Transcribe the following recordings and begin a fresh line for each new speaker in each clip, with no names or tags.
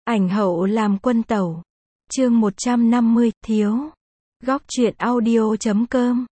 Ảnh hậu làm quân tẩu. Chương 150, thiếu. Góc truyện audio.com.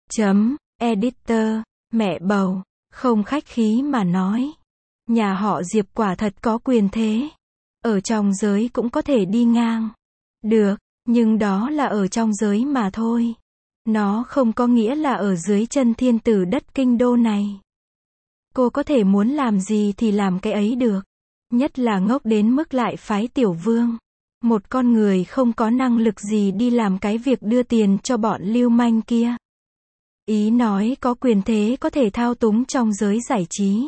Editor, mẹ bầu, không khách khí mà nói. Nhà họ Diệp quả thật có quyền thế. Ở trong giới cũng có thể đi ngang. Được, nhưng đó là ở trong giới mà thôi. Nó không có nghĩa là ở dưới chân thiên tử đất kinh đô này. Cô có thể muốn làm gì thì làm cái ấy được. Nhất là ngốc đến mức lại phái Tiểu Vương. Một con người không có năng lực gì đi làm cái việc đưa tiền cho bọn lưu manh kia. Ý nói có quyền thế có thể thao túng trong giới giải trí.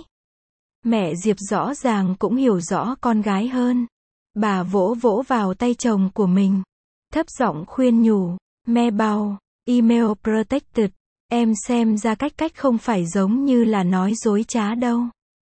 Mẹ Diệp rõ ràng cũng hiểu rõ con gái hơn. Bà vỗ vỗ vào tay chồng của mình. Thấp giọng khuyên nhủ, mẹ bầu, email protected, em xem ra cách không phải giống như là nói dối trá đâu.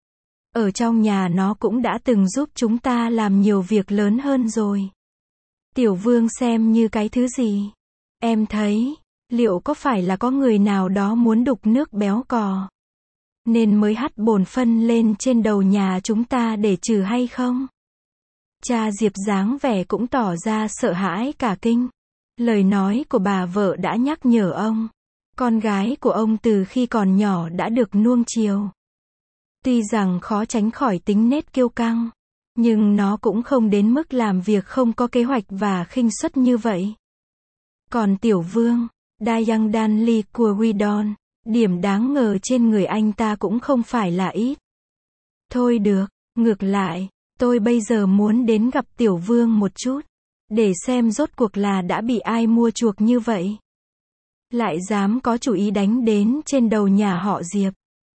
Ở trong nhà nó cũng đã từng giúp chúng ta làm nhiều việc lớn hơn rồi. Tiểu Vương xem như cái thứ gì? Em thấy, liệu có phải là có người nào đó muốn đục nước béo cò, nên mới hắt bồn phân lên trên đầu nhà chúng ta để trừ hay không? Cha Diệp dáng vẻ cũng tỏ ra sợ hãi cả kinh. Lời nói của bà vợ đã nhắc nhở ông. Con gái của ông từ khi còn nhỏ đã được nuông chiều. Tuy rằng khó tránh khỏi tính nết kiêu căng, nhưng nó cũng không đến mức làm việc không có kế hoạch và khinh suất như vậy. Còn Tiểu Vương, Dayang Danli của Widon, điểm đáng ngờ trên người anh ta cũng không phải là ít. Thôi được, ngược lại, tôi bây giờ muốn đến gặp Tiểu Vương một chút, để xem rốt cuộc là đã bị ai mua chuộc như vậy. Lại dám có chủ ý đánh đến trên đầu nhà họ Diệp.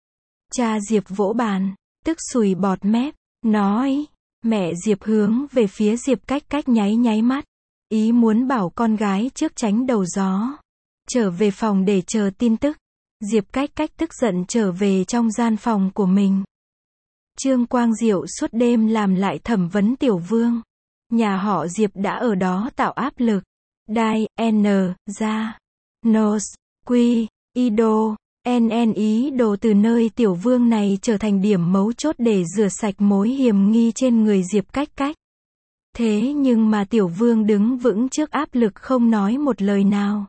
Cha Diệp vỗ bàn, tức sùi bọt mép, nói, mẹ Diệp hướng về phía Diệp cách nháy mắt. Ý muốn bảo con gái trước tránh đầu gió. Trở về phòng để chờ tin tức. Diệp cách tức giận trở về trong gian phòng của mình. Trương Quang Diệu suốt đêm làm lại thẩm vấn Tiểu Vương. Nhà họ Diệp đã ở đó tạo áp lực. Đai, N, ra, Nos, Quy, Ido, NN ý đồ từ nơi Tiểu Vương này trở thành điểm mấu chốt để rửa sạch mối hiềm nghi trên người Diệp cách. Thế nhưng mà Tiểu Vương đứng vững trước áp lực không nói một lời nào.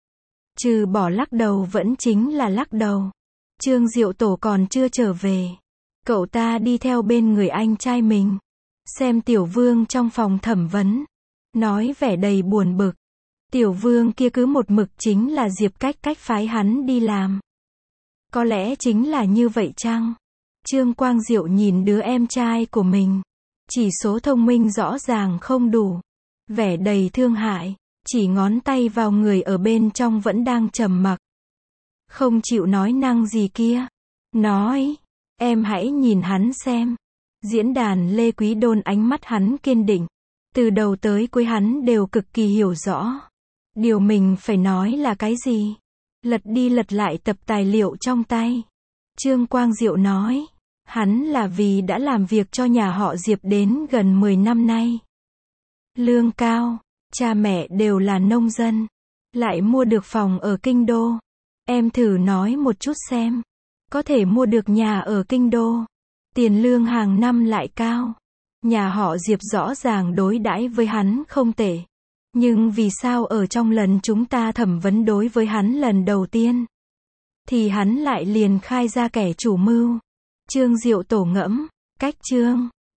Trừ bỏ lắc đầu vẫn chính là lắc đầu. Trương Diệu Tổ còn chưa trở về. Cậu ta đi theo bên người anh trai mình. Xem Tiểu Vương trong phòng thẩm vấn. Nói vẻ đầy buồn bực. Tiểu Vương kia cứ một mực chính là Diệp cách phái hắn đi làm. Có lẽ chính là như vậy chăng? Trương Quang Diệu nhìn đứa em trai của mình. Chỉ số thông minh rõ ràng không đủ. Vẻ đầy thương hại. Chỉ ngón tay vào người ở bên trong vẫn đang trầm mặc. Không chịu nói năng gì kia. Nói, em hãy nhìn hắn xem. Diễn đàn Lê Quý Đôn ánh mắt hắn kiên định. Từ đầu tới cuối hắn đều cực kỳ hiểu rõ. Điều mình phải nói là cái gì? Lật đi lật lại tập tài liệu trong tay. Trương Quang Diệu nói, hắn là vì đã làm việc cho nhà họ Diệp đến gần 10 năm nay. Lương cao, cha mẹ đều là nông dân, lại mua được phòng ở kinh đô. Em thử nói một chút xem, có thể mua được nhà ở kinh đô, tiền lương hàng năm lại cao. Nhà họ Diệp rõ ràng đối đãi với hắn không tệ. Nhưng vì sao ở trong lần chúng ta thẩm vấn đối với hắn lần đầu tiên, thì hắn lại liền khai ra kẻ chủ mưu? Trương Diệu Tổ ngẫm, cách Trương